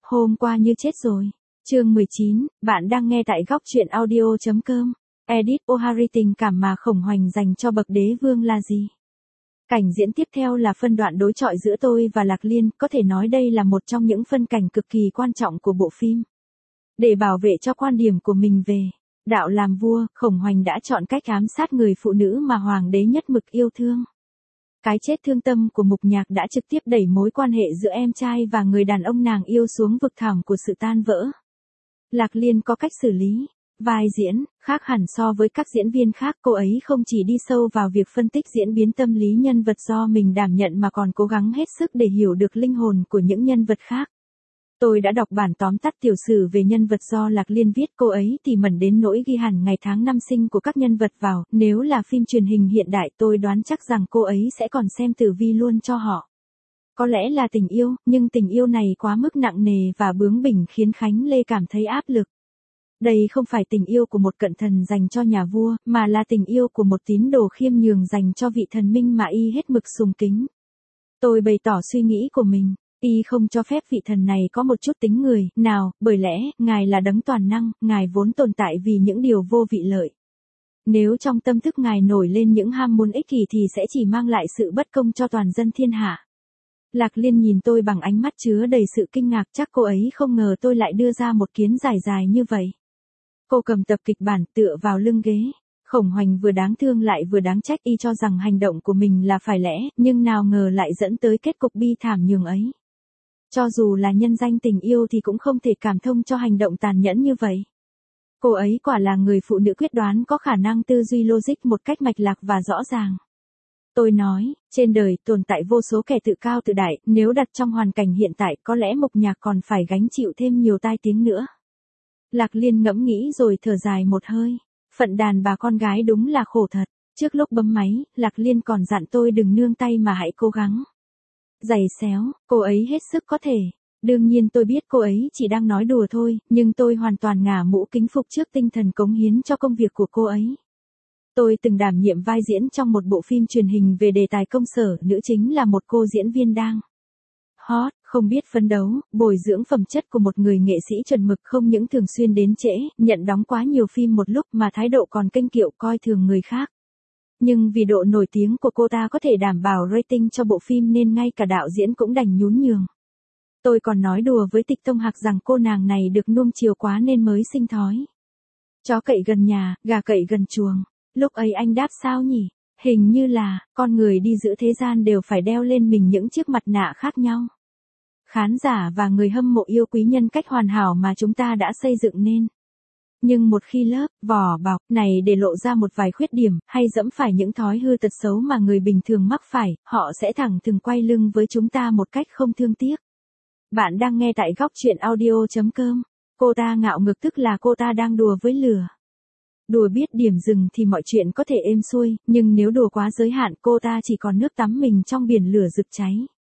Hôm qua như chết rồi. Chương 19, bạn đang nghe tại góc truyện audio.com. Edit O'Harry tình cảm mà Khổng Hoành dành cho bậc đế vương là gì? Cảnh diễn tiếp theo là phân đoạn đối chọi giữa tôi và Lạc Liên, có thể nói đây là một trong những phân cảnh cực kỳ quan trọng của bộ phim. Để bảo vệ cho quan điểm của mình về đạo làm vua, Khổng Hoành đã chọn cách ám sát người phụ nữ mà hoàng đế nhất mực yêu thương. Cái chết thương tâm của Mục Nhạc đã trực tiếp đẩy mối quan hệ giữa em trai và người đàn ông nàng yêu xuống vực thẳm của sự tan vỡ. Lạc Liên có cách xử lý vai diễn khác hẳn so với các diễn viên khác, cô ấy không chỉ đi sâu vào việc phân tích diễn biến tâm lý nhân vật do mình đảm nhận mà còn cố gắng hết sức để hiểu được linh hồn của những nhân vật khác. Tôi đã đọc bản tóm tắt tiểu sử về nhân vật do Lạc Liên viết, cô ấy tỉ mẩn đến nỗi ghi hẳn ngày tháng năm sinh của các nhân vật vào, nếu là phim truyền hình hiện đại tôi đoán chắc rằng cô ấy sẽ còn xem tử vi luôn cho họ. Có lẽ là tình yêu, nhưng tình yêu này quá mức nặng nề và bướng bỉnh khiến Khánh Lê cảm thấy áp lực. Đây không phải tình yêu của một cận thần dành cho nhà vua, mà là tình yêu của một tín đồ khiêm nhường dành cho vị thần minh mà y hết mực sùng kính. Tôi bày tỏ suy nghĩ của mình. Y không cho phép vị thần này có một chút tính người nào, bởi lẽ, Ngài là đấng toàn năng, Ngài vốn tồn tại vì những điều vô vị lợi. Nếu trong tâm thức Ngài nổi lên những ham muốn ích kỷ thì sẽ chỉ mang lại sự bất công cho toàn dân thiên hạ. Lạc Liên nhìn tôi bằng ánh mắt chứa đầy sự kinh ngạc, chắc cô ấy không ngờ tôi lại đưa ra một kiến giải dài như vậy. Cô cầm tập kịch bản tựa vào lưng ghế. Khổng Hoành vừa đáng thương lại vừa đáng trách, y cho rằng hành động của mình là phải lẽ, nhưng nào ngờ lại dẫn tới kết cục bi thảm nhường ấy. Cho dù là nhân danh tình yêu thì cũng không thể cảm thông cho hành động tàn nhẫn như vậy. Cô ấy quả là người phụ nữ quyết đoán, có khả năng tư duy logic một cách mạch lạc và rõ ràng. Tôi nói, trên đời tồn tại vô số kẻ tự cao tự đại, nếu đặt trong hoàn cảnh hiện tại có lẽ Mục Nhạc còn phải gánh chịu thêm nhiều tai tiếng nữa. Lạc Liên ngẫm nghĩ rồi thở dài một hơi. Phận đàn bà con gái đúng là khổ thật. Trước lúc bấm máy, Lạc Liên còn dặn tôi đừng nương tay mà hãy cố gắng giày xéo, cô ấy hết sức có thể. Đương nhiên tôi biết cô ấy chỉ đang nói đùa thôi, nhưng tôi hoàn toàn ngả mũ kính phục trước tinh thần cống hiến cho công việc của cô ấy. Tôi từng đảm nhiệm vai diễn trong một bộ phim truyền hình về đề tài công sở, nữ chính là một cô diễn viên đang hot, không biết phấn đấu, bồi dưỡng phẩm chất của một người nghệ sĩ chuẩn mực, không những thường xuyên đến trễ, nhận đóng quá nhiều phim một lúc mà thái độ còn kênh kiệu coi thường người khác. Nhưng vì độ nổi tiếng của cô ta có thể đảm bảo rating cho bộ phim nên ngay cả đạo diễn cũng đành nhún nhường. Tôi còn nói đùa với Tịch Tông Hạc rằng cô nàng này được nuông chiều quá nên mới sinh thói chó cậy gần nhà, gà cậy gần chuồng. Lúc ấy anh đáp sao nhỉ? Hình như là, con người đi giữa thế gian đều phải đeo lên mình những chiếc mặt nạ khác nhau. Khán giả và người hâm mộ yêu quý nhân cách hoàn hảo mà chúng ta đã xây dựng nên. Nhưng một khi lớp vỏ bọc này để lộ ra một vài khuyết điểm, hay dẫm phải những thói hư tật xấu mà người bình thường mắc phải, họ sẽ thẳng thừng quay lưng với chúng ta một cách không thương tiếc. Bạn đang nghe tại góc truyện audio.com. Cô ta ngạo ngược tức là cô ta đang đùa với lửa. Đùa biết điểm dừng thì mọi chuyện có thể êm xuôi, nhưng nếu đùa quá giới hạn cô ta chỉ còn nước tắm mình trong biển lửa rực cháy.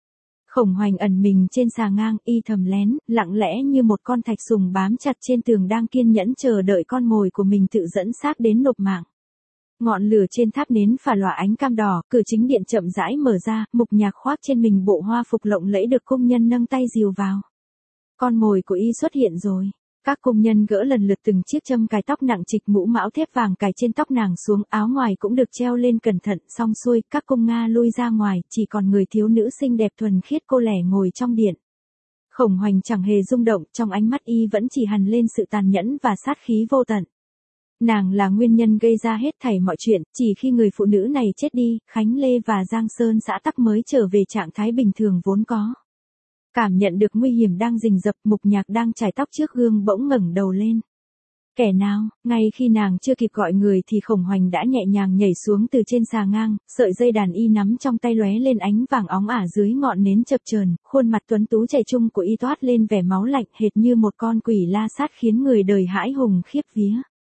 Khổng Hoành ẩn mình trên xà ngang, y thầm lén, lặng lẽ như một con thạch sùng bám chặt trên tường đang kiên nhẫn chờ đợi con mồi của mình tự dẫn xác đến nộp mạng. Ngọn lửa trên tháp nến phả lòa ánh cam đỏ, cửa chính điện chậm rãi mở ra, Mục Nhạc khoác trên mình bộ hoa phục lộng lẫy được công nhân nâng tay dìu vào. Con mồi của y xuất hiện rồi. Các công nhân gỡ lần lượt từng chiếc châm cài tóc nặng trịch, mũ mão thép vàng cài trên tóc nàng xuống, áo ngoài cũng được treo lên cẩn thận, xong xuôi, các công Nga lui ra ngoài, chỉ còn người thiếu nữ xinh đẹp thuần khiết cô lẻ ngồi trong điện. Khổng Hoành chẳng hề rung động, trong ánh mắt y vẫn chỉ hằn lên sự tàn nhẫn và sát khí vô tận. Nàng là nguyên nhân gây ra hết thảy mọi chuyện, chỉ khi người phụ nữ này chết đi, Khánh Lê và Giang Sơn xã Tắc mới trở về trạng thái bình thường vốn có. Cảm nhận được nguy hiểm đang rình rập, Mục Nhạc đang chải tóc trước gương bỗng ngẩng đầu lên. Kẻ nào? Ngay khi nàng chưa kịp gọi người thì Khổng Hoành đã nhẹ nhàng nhảy xuống từ trên xà ngang, sợi dây đàn y nắm trong tay lóe lên ánh vàng óng ả dưới ngọn nến chập chờn, khuôn mặt tuấn tú trẻ trung của y toát lên vẻ máu lạnh hệt như một con quỷ la sát khiến người đời hãi hùng khiếp vía.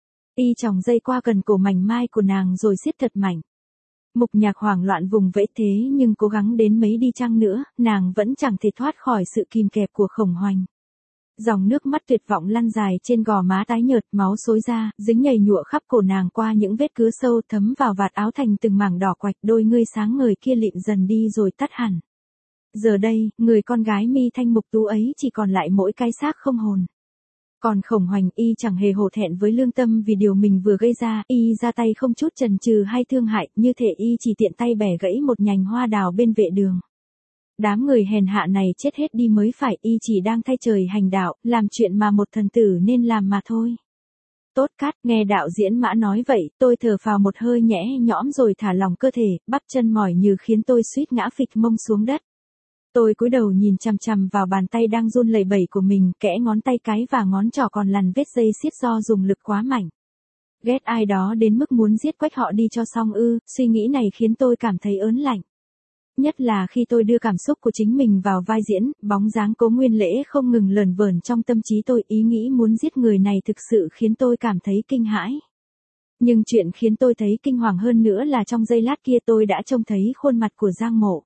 Y chòng dây qua cần cổ mảnh mai của nàng rồi siết thật mạnh. Mục Nhạc hoảng loạn vùng vẫy thế nhưng cố gắng đến mấy đi chăng nữa, nàng vẫn chẳng thể thoát khỏi sự kìm kẹp của Khổng Hoành. Dòng nước mắt tuyệt vọng lăn dài trên gò má tái nhợt, máu xối ra, dính nhầy nhụa khắp cổ nàng qua những vết cứa sâu thấm vào vạt áo thành từng mảng đỏ quạch, đôi ngươi sáng ngời kia lịm dần đi rồi tắt hẳn. Giờ đây, người con gái mi thanh mục tú ấy chỉ còn lại mỗi cái xác không hồn. Còn Khổng Hoành, y chẳng hề hổ thẹn với lương tâm vì điều mình vừa gây ra, y ra tay không chút chần chừ hay thương hại, như thể y chỉ tiện tay bẻ gãy một nhành hoa đào bên vệ đường. Đám người hèn hạ này chết hết đi mới phải, y chỉ đang thay trời hành đạo, làm chuyện mà một thần tử nên làm mà thôi. Tốt Cát, nghe đạo diễn Mã nói vậy, tôi thở phào một hơi nhẹ nhõm rồi thả lỏng cơ thể, bắp chân mỏi như khiến tôi suýt ngã phịch mông xuống đất. Tôi cúi đầu nhìn chằm chằm vào bàn tay đang run lẩy bẩy của mình, kẽ ngón tay cái và ngón trỏ còn lằn vết dây xiết do dùng lực quá mạnh. Ghét ai đó đến mức muốn giết quách họ đi cho xong ư, suy nghĩ này khiến tôi cảm thấy ớn lạnh. Nhất là khi tôi đưa cảm xúc của chính mình vào vai diễn, bóng dáng Cố Nguyên Lễ không ngừng lởn vởn trong tâm trí tôi, ý nghĩ muốn giết người này thực sự khiến tôi cảm thấy kinh hãi. Nhưng chuyện khiến tôi thấy kinh hoàng hơn nữa là trong giây lát kia tôi đã trông thấy khuôn mặt của Giang Mộ.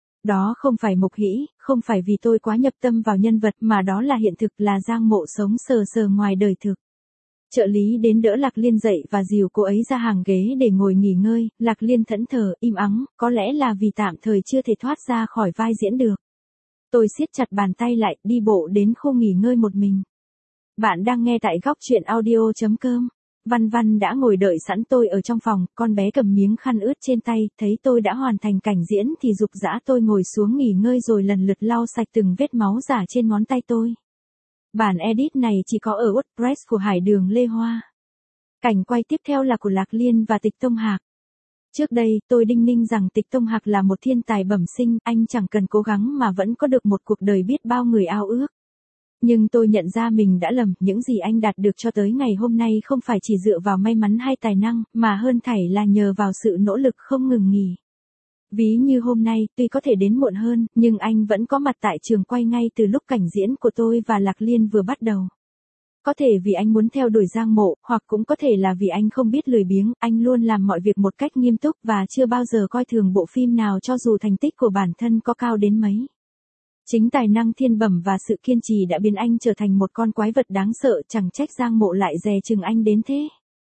Đó không phải Mục Hĩ, không phải vì tôi quá nhập tâm vào nhân vật mà đó là hiện thực, là Giang Mộ sống sờ sờ ngoài đời thực. Trợ lý đến đỡ Lạc Liên dậy và dìu cô ấy ra hàng ghế để ngồi nghỉ ngơi, Lạc Liên thẫn thờ, im ắng, có lẽ là vì tạm thời chưa thể thoát ra khỏi vai diễn được. Tôi siết chặt bàn tay lại, đi bộ đến khu nghỉ ngơi một mình. Bạn đang nghe tại góc truyện audio.com. Văn Văn đã ngồi đợi sẵn tôi ở trong phòng, con bé cầm miếng khăn ướt trên tay, thấy tôi đã hoàn thành cảnh diễn thì giục giã tôi ngồi xuống nghỉ ngơi rồi lần lượt lau sạch từng vết máu giả trên ngón tay tôi. Bản edit này chỉ có ở WordPress của Hải Đường Lê Hoa. Cảnh quay tiếp theo là của Lạc Liên và Tịch Tông Hạc. Trước đây, tôi đinh ninh rằng Tịch Tông Hạc là một thiên tài bẩm sinh, anh chẳng cần cố gắng mà vẫn có được một cuộc đời biết bao người ao ước. Nhưng tôi nhận ra mình đã lầm, những gì anh đạt được cho tới ngày hôm nay không phải chỉ dựa vào may mắn hay tài năng, mà hơn thảy là nhờ vào sự nỗ lực không ngừng nghỉ. Ví như hôm nay, tuy có thể đến muộn hơn, nhưng anh vẫn có mặt tại trường quay ngay từ lúc cảnh diễn của tôi và Lạc Liên vừa bắt đầu. Có thể vì anh muốn theo đuổi Giang Mộ, hoặc cũng có thể là vì anh không biết lười biếng, anh luôn làm mọi việc một cách nghiêm túc và chưa bao giờ coi thường bộ phim nào cho dù thành tích của bản thân có cao đến mấy. Chính tài năng thiên bẩm và sự kiên trì đã biến anh trở thành một con quái vật đáng sợ, chẳng trách Giang Mộ lại dè chừng anh đến thế.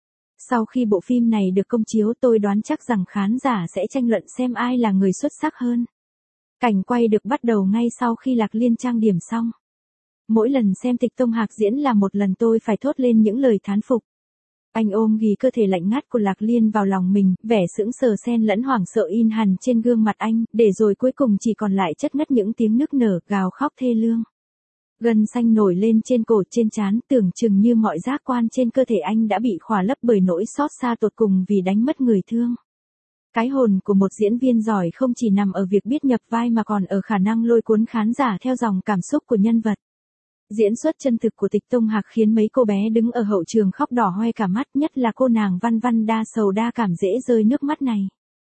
Sau khi bộ phim này được công chiếu tôi đoán chắc rằng khán giả sẽ tranh luận xem ai là người xuất sắc hơn. Cảnh quay được bắt đầu ngay sau khi Lạc Liên trang điểm xong. Mỗi lần xem Tịch Tông Hạc diễn là một lần tôi phải thốt lên những lời thán phục. Anh ôm ghì cơ thể lạnh ngắt của Lạc Liên vào lòng mình, vẻ sững sờ xen lẫn hoảng sợ in hằn trên gương mặt anh, để rồi cuối cùng chỉ còn lại chất ngất những tiếng nức nở, gào khóc thê lương. Gân xanh nổi lên trên cổ trên trán, tưởng chừng như mọi giác quan trên cơ thể anh đã bị khỏa lấp bởi nỗi xót xa tột cùng vì đánh mất người thương. Cái hồn của một diễn viên giỏi không chỉ nằm ở việc biết nhập vai mà còn ở khả năng lôi cuốn khán giả theo dòng cảm xúc của nhân vật. Diễn xuất chân thực của Tịch Tông Hạc khiến mấy cô bé đứng ở hậu trường khóc đỏ hoe cả mắt, nhất là cô nàng Văn Văn đa sầu đa cảm dễ rơi nước mắt này.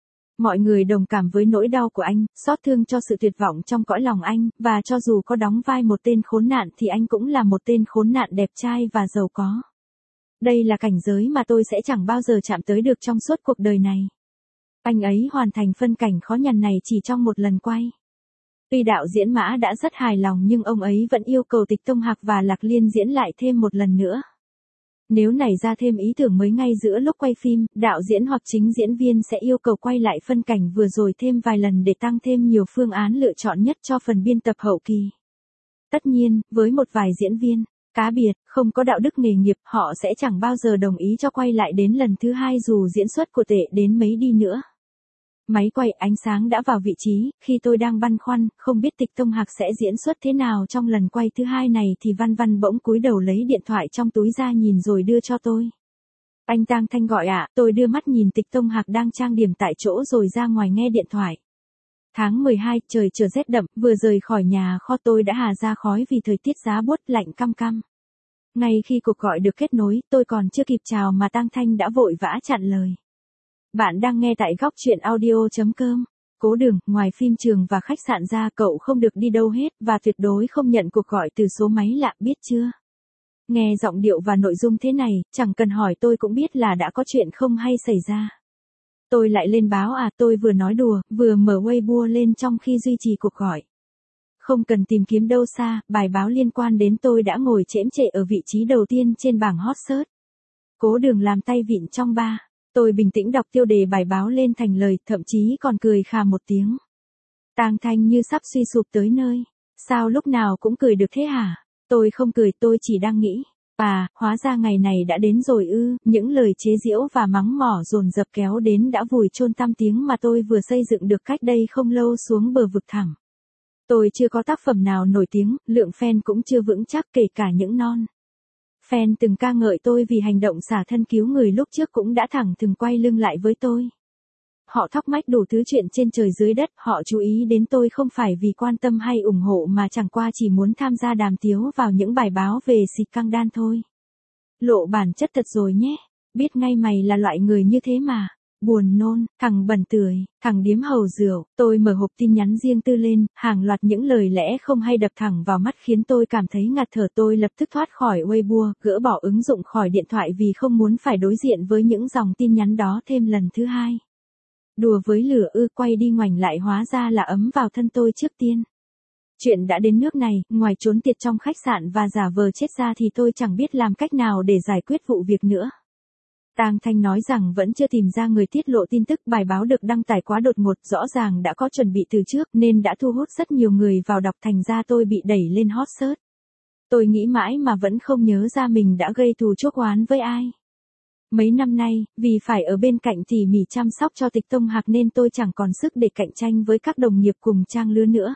Mọi người đồng cảm với nỗi đau của anh, xót thương cho sự tuyệt vọng trong cõi lòng anh, và cho dù có đóng vai một tên khốn nạn thì anh cũng là một tên khốn nạn đẹp trai và giàu có. Đây là cảnh giới mà tôi sẽ chẳng bao giờ chạm tới được trong suốt cuộc đời này. Anh ấy hoàn thành phân cảnh khó nhằn này chỉ trong một lần quay. Tuy đạo diễn Mã đã rất hài lòng nhưng ông ấy vẫn yêu cầu Tịch Tông Hạc và Lạc Liên diễn lại thêm một lần nữa. Nếu nảy ra thêm ý tưởng mới ngay giữa lúc quay phim, đạo diễn hoặc chính diễn viên sẽ yêu cầu quay lại phân cảnh vừa rồi thêm vài lần để tăng thêm nhiều phương án lựa chọn nhất cho phần biên tập hậu kỳ. Tất nhiên, với một vài diễn viên cá biệt, không có đạo đức nghề nghiệp, họ sẽ chẳng bao giờ đồng ý cho quay lại đến lần thứ hai dù diễn xuất của tệ đến mấy đi nữa. Máy quay ánh sáng đã vào vị trí, khi tôi đang băn khoăn, không biết Tịch Tông Hạc sẽ diễn xuất thế nào trong lần quay thứ hai này thì Văn Văn bỗng cúi đầu lấy điện thoại trong túi ra nhìn rồi đưa cho tôi. Anh Tang Thanh gọi ạ, tôi đưa mắt nhìn Tịch Tông Hạc đang trang điểm tại chỗ rồi ra ngoài nghe điện thoại. Tháng 12, trời trở rét đậm, vừa rời khỏi nhà kho tôi đã hà ra khói vì thời tiết giá buốt lạnh căm căm. Ngay khi cuộc gọi được kết nối, tôi còn chưa kịp chào mà Tang Thanh đã vội vã chặn lời. Bạn đang nghe tại góc truyện audio.com. Cố Đường, ngoài phim trường và khách sạn ra cậu không được đi đâu hết và tuyệt đối không nhận cuộc gọi từ số máy lạ, biết chưa? Nghe giọng điệu và nội dung thế này, chẳng cần hỏi tôi cũng biết là đã có chuyện không hay xảy ra. Tôi lại lên báo tôi vừa nói đùa, vừa mở Weibo lên trong khi duy trì cuộc gọi. Không cần tìm kiếm đâu xa, bài báo liên quan đến tôi đã ngồi chễm chệ ở vị trí đầu tiên trên bảng hot search. Cố Đường làm tay vịn trong ba. Tôi bình tĩnh đọc tiêu đề bài báo lên thành lời, thậm chí còn cười khà một tiếng. Tang Thanh như sắp suy sụp tới nơi. Sao lúc nào cũng cười được thế hả? Tôi không cười, tôi chỉ đang nghĩ. Hóa ra ngày này đã đến rồi ư, những lời chế giễu và mắng mỏ dồn dập kéo đến đã vùi chôn tăm tiếng mà tôi vừa xây dựng được cách đây không lâu xuống bờ vực thẳm. Tôi chưa có tác phẩm nào nổi tiếng, lượng fan cũng chưa vững chắc kể cả những non. Fan từng ca ngợi tôi vì hành động xả thân cứu người lúc trước cũng đã thẳng thừng quay lưng lại với tôi. Họ thóc mách đủ thứ chuyện trên trời dưới đất, họ chú ý đến tôi không phải vì quan tâm hay ủng hộ mà chẳng qua chỉ muốn tham gia đàm tiếu vào những bài báo về xịt căng đan thôi. Lộ bản chất thật rồi nhé, biết ngay mày là loại người như thế mà. Buồn nôn, thằng bẩn tưởi, thằng điếm hầu rượu. Tôi mở hộp tin nhắn riêng tư lên, hàng loạt những lời lẽ không hay đập thẳng vào mắt khiến tôi cảm thấy ngạt thở. Tôi lập tức thoát khỏi Weibo, gỡ bỏ ứng dụng khỏi điện thoại vì không muốn phải đối diện với những dòng tin nhắn đó thêm lần thứ hai. Đùa với lửa ư, quay đi ngoảnh lại hóa ra là ấm vào thân tôi trước tiên. Chuyện đã đến nước này, ngoài trốn tiệt trong khách sạn và giả vờ chết ra thì tôi chẳng biết làm cách nào để giải quyết vụ việc nữa. Tang Thanh nói rằng vẫn chưa tìm ra người tiết lộ tin tức, bài báo được đăng tải quá đột ngột, rõ ràng đã có chuẩn bị từ trước nên đã thu hút rất nhiều người vào đọc, thành ra tôi bị đẩy lên hot search. Tôi nghĩ mãi mà vẫn không nhớ ra mình đã gây thù chuốc oán với ai. Mấy năm nay, vì phải ở bên cạnh tỉ mỉ chăm sóc cho Tịch Tông Hạc nên tôi chẳng còn sức để cạnh tranh với các đồng nghiệp cùng trang lứa nữa.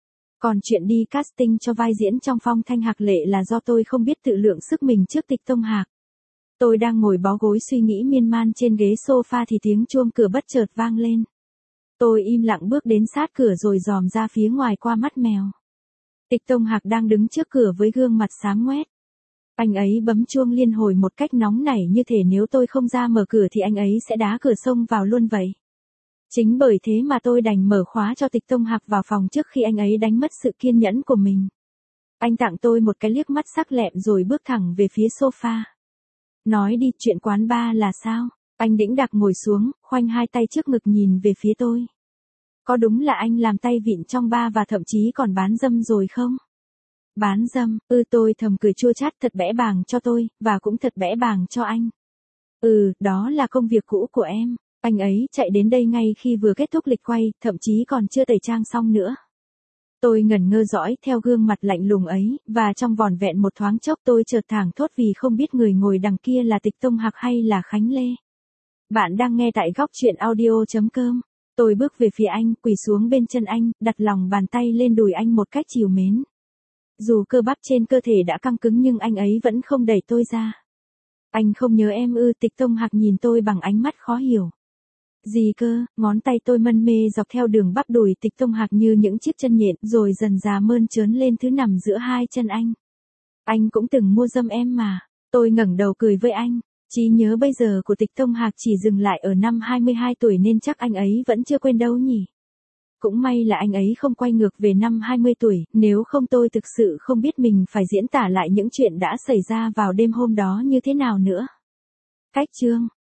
Còn chuyện đi casting cho vai diễn trong Phong Thanh Hạc Lệ là do tôi không biết tự lượng sức mình trước Tịch Tông Hạc. Tôi đang ngồi bó gối suy nghĩ miên man trên ghế sofa thì tiếng chuông cửa bất chợt vang lên. Tôi im lặng bước đến sát cửa rồi dòm ra phía ngoài qua mắt mèo. Tịch Tông Hạc đang đứng trước cửa với gương mặt xám ngoét. Anh ấy bấm chuông liên hồi một cách nóng nảy như thể nếu tôi không ra mở cửa thì anh ấy sẽ đá cửa xông vào luôn vậy. Chính bởi thế mà tôi đành mở khóa cho Tịch Tông Hạc vào phòng trước khi anh ấy đánh mất sự kiên nhẫn của mình. Anh tặng tôi một cái liếc mắt sắc lẹm rồi bước thẳng về phía sofa. Nói đi, chuyện quán bar là sao? Anh đĩnh đạc ngồi xuống, khoanh hai tay trước ngực nhìn về phía tôi. Có đúng là anh làm tay vịn trong bar và thậm chí còn bán dâm rồi không? Bán dâm, tôi thầm cười chua chát, thật bẽ bàng cho tôi, và cũng thật bẽ bàng cho anh. Đó là công việc cũ của em. Anh ấy chạy đến đây ngay khi vừa kết thúc lịch quay, thậm chí còn chưa tẩy trang xong nữa. Tôi ngẩn ngơ dõi theo gương mặt lạnh lùng ấy, và trong vỏn vẹn một thoáng chốc tôi chợt thảng thốt vì không biết người ngồi đằng kia là Tịch Tông Hạc hay là Khánh Lê. Bạn đang nghe tại góc truyện audio.com. Tôi bước về phía anh, quỳ xuống bên chân anh, đặt lòng bàn tay lên đùi anh một cách trìu mến. Dù cơ bắp trên cơ thể đã căng cứng nhưng anh ấy vẫn không đẩy tôi ra. Anh không nhớ em ư? Tịch Tông Hạc nhìn tôi bằng ánh mắt khó hiểu. Gì cơ? Ngón tay tôi mân mê dọc theo đường bắp đùi Tịch Tông Hạc như những chiếc chân nhện rồi dần dà mơn trớn lên thứ nằm giữa hai chân anh. Anh cũng từng mua dâm em mà. Tôi ngẩng đầu cười với anh. Trí nhớ bây giờ của Tịch Tông Hạc chỉ dừng lại ở năm 22 tuổi nên chắc anh ấy vẫn chưa quên đâu nhỉ. Cũng may là anh ấy không quay ngược về năm 20 tuổi, nếu không tôi thực sự không biết mình phải diễn tả lại những chuyện đã xảy ra vào đêm hôm đó như thế nào nữa. Cách chương